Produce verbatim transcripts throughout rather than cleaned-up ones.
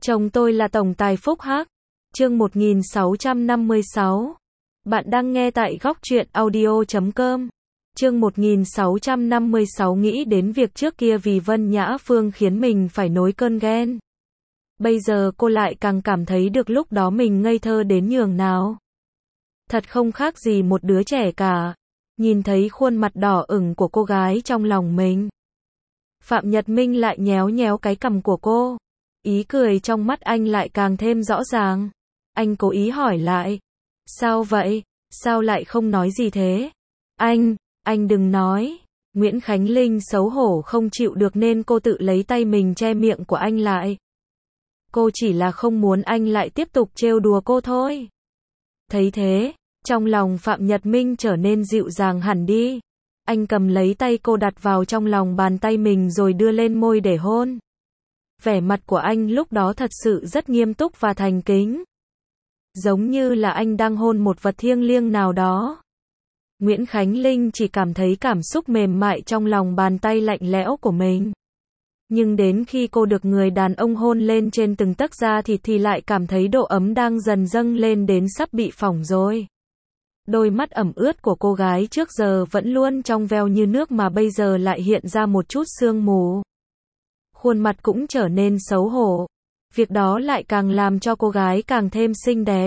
Chồng tôi là tổng tài Phúc Hắc. Chương một nghìn sáu trăm năm mươi sáu. Bạn đang nghe tại góc truyện audio chấm com. Chương một nghìn sáu trăm năm mươi sáu nghĩ đến việc trước kia vì Vân Nhã Phương khiến mình phải nổi cơn ghen. Bây giờ cô lại càng cảm thấy được lúc đó mình ngây thơ đến nhường nào. Thật không khác gì một đứa trẻ cả. Nhìn thấy khuôn mặt đỏ ửng của cô gái trong lòng mình, Phạm Nhật Minh lại nhéo nhéo cái cằm của cô. Ý cười trong mắt anh lại càng thêm rõ ràng. Anh cố ý hỏi lại. Sao vậy? Sao lại không nói gì thế? Anh, anh đừng nói. Nguyễn Khánh Linh xấu hổ không chịu được nên cô tự lấy tay mình che miệng của anh lại. Cô chỉ là không muốn anh lại tiếp tục trêu đùa cô thôi. Thấy thế, trong lòng Phạm Nhật Minh trở nên dịu dàng hẳn đi. Anh cầm lấy tay cô đặt vào trong lòng bàn tay mình rồi đưa lên môi để hôn. Vẻ mặt của anh lúc đó thật sự rất nghiêm túc và thành kính. Giống như là anh đang hôn một vật thiêng liêng nào đó. Nguyễn Khánh Linh chỉ cảm thấy cảm xúc mềm mại trong lòng bàn tay lạnh lẽo của mình. Nhưng đến khi cô được người đàn ông hôn lên trên từng tấc da thịt thì lại cảm thấy độ ấm đang dần dâng lên đến sắp bị phỏng rồi. Đôi mắt ẩm ướt của cô gái trước giờ vẫn luôn trong veo như nước mà bây giờ lại hiện ra một chút sương mù. Khuôn mặt cũng trở nên xấu hổ. Việc đó lại càng làm cho cô gái càng thêm xinh đẹp,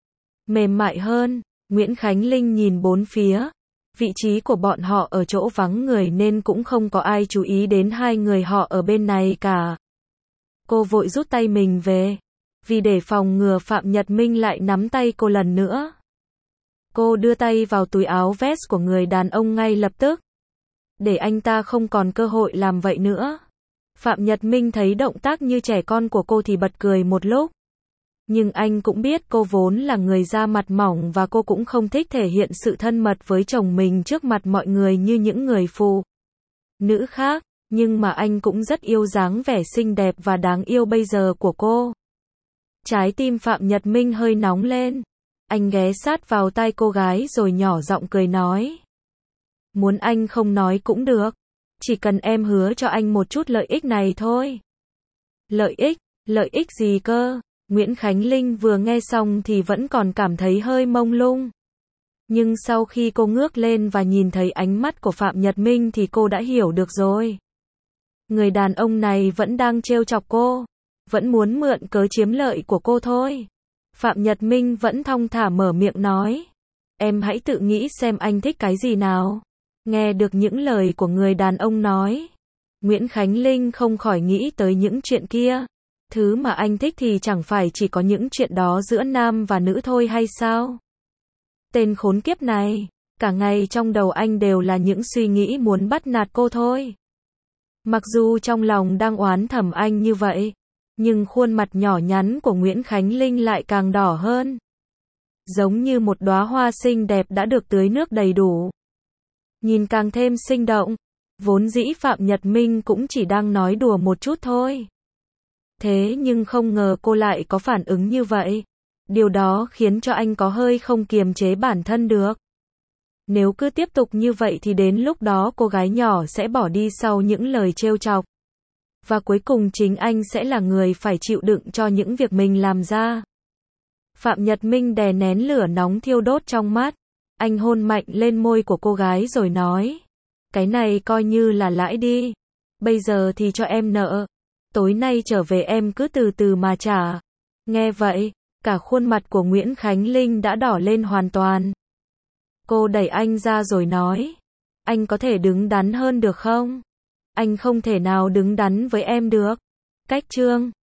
mềm mại hơn. Nguyễn Khánh Linh nhìn bốn phía. Vị trí của bọn họ ở chỗ vắng người nên cũng không có ai chú ý đến hai người họ ở bên này cả. Cô vội rút tay mình về, vì để phòng ngừa Phạm Nhật Minh lại nắm tay cô lần nữa. Cô đưa tay vào túi áo vest của người đàn ông ngay lập tức, để anh ta không còn cơ hội làm vậy nữa. Phạm Nhật Minh thấy động tác như trẻ con của cô thì bật cười một lúc. Nhưng anh cũng biết cô vốn là người da mặt mỏng và cô cũng không thích thể hiện sự thân mật với chồng mình trước mặt mọi người như những người phụ nữ khác. Nhưng mà anh cũng rất yêu dáng vẻ xinh đẹp và đáng yêu bây giờ của cô. Trái tim Phạm Nhật Minh hơi nóng lên. Anh ghé sát vào tai cô gái rồi nhỏ giọng cười nói. Muốn anh không nói cũng được. Chỉ cần em hứa cho anh một chút lợi ích này thôi. Lợi ích? Lợi ích gì cơ? Nguyễn Khánh Linh vừa nghe xong thì vẫn còn cảm thấy hơi mông lung. Nhưng sau khi cô ngước lên và nhìn thấy ánh mắt của Phạm Nhật Minh thì cô đã hiểu được rồi. Người đàn ông này vẫn đang trêu chọc cô. Vẫn muốn mượn cớ chiếm lợi của cô thôi. Phạm Nhật Minh vẫn thong thả mở miệng nói. Em hãy tự nghĩ xem anh thích cái gì nào. Nghe được những lời của người đàn ông nói, Nguyễn Khánh Linh không khỏi nghĩ tới những chuyện kia. Thứ mà anh thích thì chẳng phải chỉ có những chuyện đó giữa nam và nữ thôi hay sao? Tên khốn kiếp này, cả ngày trong đầu anh đều là những suy nghĩ muốn bắt nạt cô thôi. Mặc dù trong lòng đang oán thầm anh như vậy, nhưng khuôn mặt nhỏ nhắn của Nguyễn Khánh Linh lại càng đỏ hơn. Giống như một đóa hoa xinh đẹp đã được tưới nước đầy đủ. Nhìn càng thêm sinh động. Vốn dĩ Phạm Nhật Minh cũng chỉ đang nói đùa một chút thôi. Thế nhưng không ngờ cô lại có phản ứng như vậy. Điều đó khiến cho anh có hơi không kiềm chế bản thân được. Nếu cứ tiếp tục như vậy thì đến lúc đó cô gái nhỏ sẽ bỏ đi sau những lời trêu chọc. Và cuối cùng chính anh sẽ là người phải chịu đựng cho những việc mình làm ra. Phạm Nhật Minh đè nén lửa nóng thiêu đốt trong mắt. Anh hôn mạnh lên môi của cô gái rồi nói. Cái này coi như là lãi đi. Bây giờ thì cho em nợ. Tối nay trở về em cứ từ từ mà trả. Nghe vậy, cả khuôn mặt của Nguyễn Khánh Linh đã đỏ lên hoàn toàn. Cô đẩy anh ra rồi nói. Anh có thể đứng đắn hơn được không? Anh không thể nào đứng đắn với em được. Cách chương